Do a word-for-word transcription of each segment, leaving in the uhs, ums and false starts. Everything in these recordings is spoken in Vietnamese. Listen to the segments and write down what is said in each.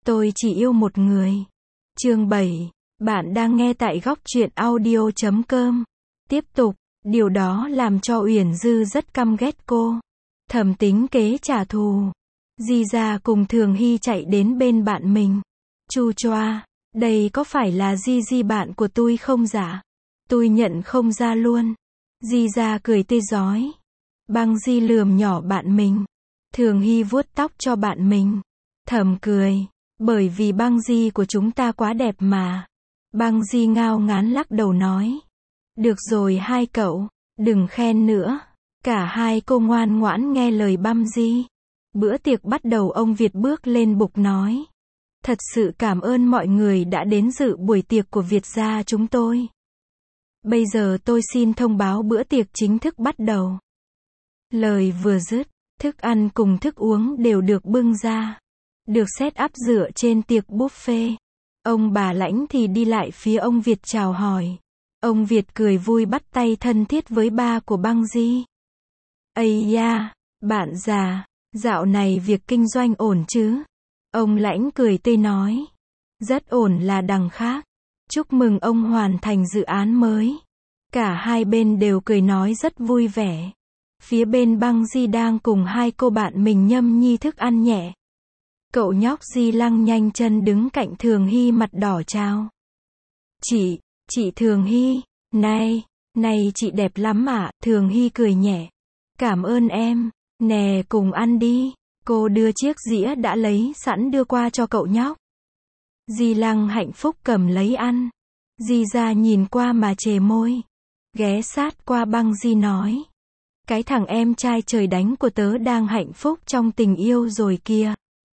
Tôi chỉ yêu một người. Chương bảy. Bạn đang nghe tại góc truyện audio chấm com. Tiếp tục, điều đó làm cho Uyển Dư rất căm ghét cô. Thầm tính kế trả thù. Di Gia cùng Thường Hy chạy đến bên bạn mình. Chu choa, đây có phải là Di Di bạn của tôi không dạ? Tôi nhận không ra luôn. Di Gia cười tươi rói. Băng Di lườm nhỏ bạn mình. Thường Hy vuốt tóc cho bạn mình. Thầm cười. Bởi vì Băng Di của chúng ta quá đẹp mà. Băng Di ngao ngán lắc đầu nói. Được rồi hai cậu, đừng khen nữa. Cả hai cô ngoan ngoãn nghe lời Băng Di. Bữa tiệc bắt đầu, ông Việt bước lên bục nói. Thật sự cảm ơn mọi người đã đến dự buổi tiệc của Việt gia chúng tôi. Bây giờ tôi xin thông báo bữa tiệc chính thức bắt đầu. Lời vừa dứt, thức ăn cùng thức uống đều được bưng ra. Được set up dựa trên tiệc buffet. Ông bà Lãnh thì đi lại phía ông Việt chào hỏi. Ông Việt cười vui bắt tay thân thiết với ba của Băng Di. Ây da, bạn già, dạo này việc kinh doanh ổn chứ? Ông Lãnh cười tươi nói. Rất ổn là đằng khác. Chúc mừng ông hoàn thành dự án mới. Cả hai bên đều cười nói rất vui vẻ. Phía bên Băng Di đang cùng hai cô bạn mình nhâm nhi thức ăn nhẹ. Cậu nhóc Di Lăng nhanh chân đứng cạnh Thường Hy mặt đỏ chào. Chị, chị Thường Hy, này, này chị đẹp lắm ạ. Thường Hy cười nhẹ. Cảm ơn em, nè cùng ăn đi. Cô đưa chiếc dĩa đã lấy sẵn đưa qua cho cậu nhóc. Di Lăng hạnh phúc cầm lấy ăn. Di Gia nhìn qua mà chề môi. Ghé sát qua Băng Di nói. Cái thằng em trai trời đánh của tớ đang hạnh phúc trong tình yêu rồi kìa.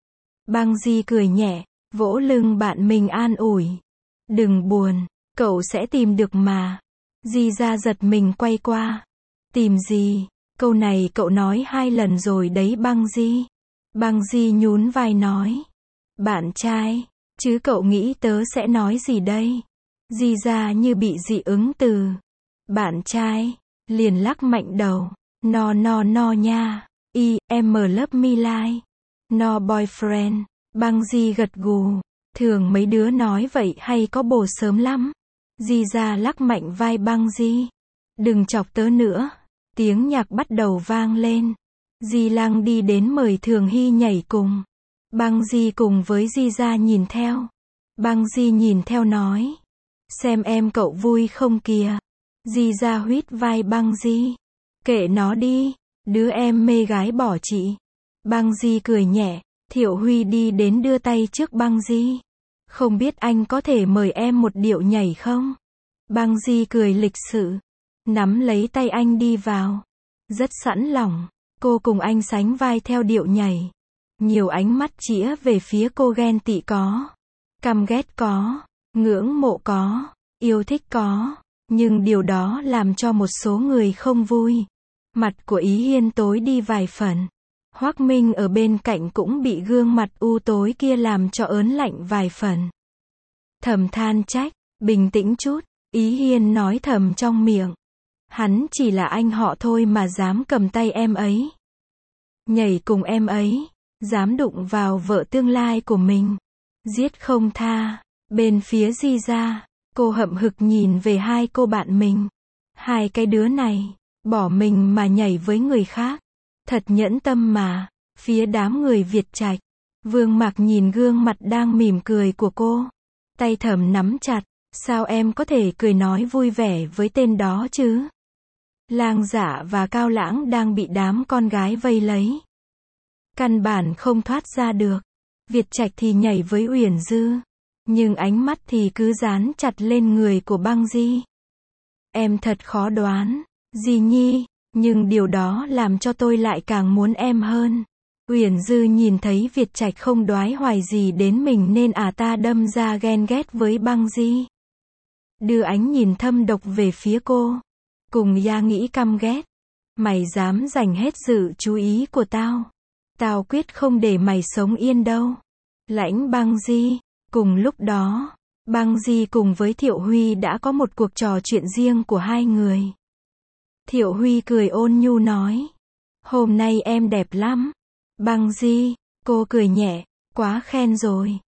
Băng Di cười nhẹ, vỗ lưng bạn mình an ủi. Đừng buồn, cậu sẽ tìm được mà. Di Gia giật mình quay qua. Tìm gì? Câu này cậu nói hai lần rồi đấy Băng Di. Băng Di nhún vai nói. Bạn trai, chứ cậu nghĩ tớ sẽ nói gì đây? Di Gia như bị dị ứng từ. Bạn trai, liền lắc mạnh đầu. No no no nha. I, em love me like. No boyfriend. Băng Di gật gù. Thường mấy đứa nói vậy hay có bồ sớm lắm. Di Gia lắc mạnh vai Băng Di. Đừng chọc tớ nữa. Tiếng nhạc bắt đầu vang lên. Di Lăng đi đến mời Thường Hy nhảy cùng. Băng Di cùng với Di Gia nhìn theo. Băng Di nhìn theo nói. Xem em cậu vui không kìa. Di Gia huýt vai Băng Di. Kệ nó đi. Đứa em mê gái bỏ chị. Băng Di cười nhẹ. Thiệu Huy đi đến đưa tay trước Băng Di. Không biết anh có thể mời em một điệu nhảy không? Băng Di cười lịch sự. Nắm lấy tay anh đi vào. Rất sẵn lòng. Cô cùng anh sánh vai theo điệu nhảy. Nhiều ánh mắt chĩa về phía cô, ghen tị có. Căm ghét có. Ngưỡng mộ có. Yêu thích có. Nhưng điều đó làm cho một số người không vui. Mặt của Ý Hiên tối đi vài phần. Hoắc Minh ở bên cạnh cũng bị gương mặt u tối kia làm cho ớn lạnh vài phần. Thầm than trách, bình tĩnh chút, Ý Hiên nói thầm trong miệng. Hắn chỉ là anh họ thôi mà dám cầm tay em ấy. Nhảy cùng em ấy, dám đụng vào vợ tương lai của mình. Giết không tha. Bên phía Di Gia, cô hậm hực nhìn về hai cô bạn mình. Hai cái đứa này, bỏ mình mà nhảy với người khác. Thật nhẫn tâm mà. Phía đám người Việt Trạch, Vương Mạc nhìn gương mặt đang mỉm cười của cô. Tay thầm nắm chặt. Sao em có thể cười nói vui vẻ với tên đó chứ? Lang Dạ và Cao Lãng đang bị đám con gái vây lấy. Căn bản không thoát ra được. Việt Trạch thì nhảy với Uyển Dư. Nhưng ánh mắt thì cứ dán chặt lên người của Băng Di. Em thật khó đoán. Di Nhi. Nhưng điều đó làm cho tôi lại càng muốn em hơn. Uyển Dư nhìn thấy Việt Trạch không đoái hoài gì đến mình nên à ta đâm ra ghen ghét với Băng Di. Đưa ánh nhìn thâm độc về phía cô. Cùng ya nghĩ căm ghét. Mày dám giành hết sự chú ý của tao. Tao quyết không để mày sống yên đâu. Lãnh Băng Di. Cùng lúc đó, Băng Di cùng với Thiệu Huy đã có một cuộc trò chuyện riêng của hai người. Thiệu Huy cười ôn nhu nói. Hôm nay em đẹp lắm. Băng Di, cô cười nhẹ. Quá khen rồi.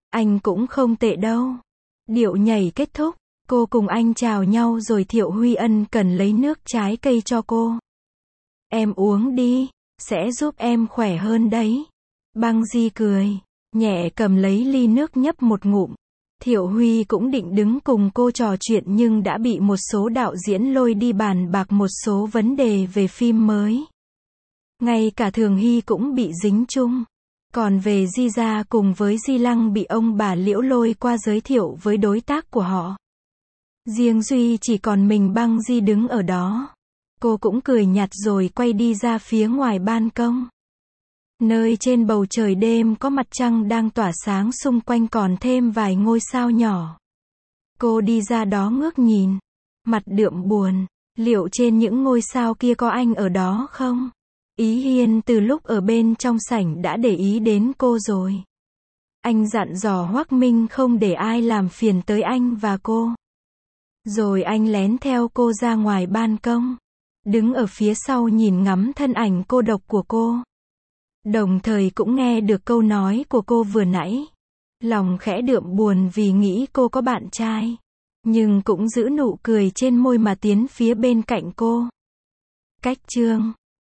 Anh cũng không tệ đâu. Điệu nhảy kết thúc, cô cùng anh chào nhau rồi Thiệu Huy ân cần lấy nước trái cây cho cô. Em uống đi, sẽ giúp em khỏe hơn đấy. Băng Di cười, nhẹ cầm lấy ly nước nhấp một ngụm. Thiệu Huy cũng định đứng cùng cô trò chuyện nhưng đã bị một số đạo diễn lôi đi bàn bạc một số vấn đề về phim mới. Ngay cả Thường Hy cũng bị dính chung. Còn về Di Gia cùng với Di Lăng bị ông bà Liễu lôi qua giới thiệu với đối tác của họ. Riêng Duy chỉ còn mình Băng Di đứng ở đó. Cô cũng cười nhạt rồi quay đi ra phía ngoài ban công. Nơi trên bầu trời đêm có mặt trăng đang tỏa sáng, xung quanh còn thêm vài ngôi sao nhỏ. Cô đi ra đó ngước nhìn, mặt đượm buồn, liệu trên những ngôi sao kia có anh ở đó không? Ý Hiên từ lúc ở bên trong sảnh đã để ý đến cô rồi. Anh dặn dò Hoắc Minh không để ai làm phiền tới anh và cô. Rồi anh lén theo cô ra ngoài ban công, đứng ở phía sau nhìn ngắm thân ảnh cô độc của cô. Đồng thời cũng nghe được câu nói của cô vừa nãy. Lòng khẽ đượm buồn vì nghĩ cô có bạn trai. Nhưng cũng giữ nụ cười trên môi mà tiến phía bên cạnh cô. Cách chương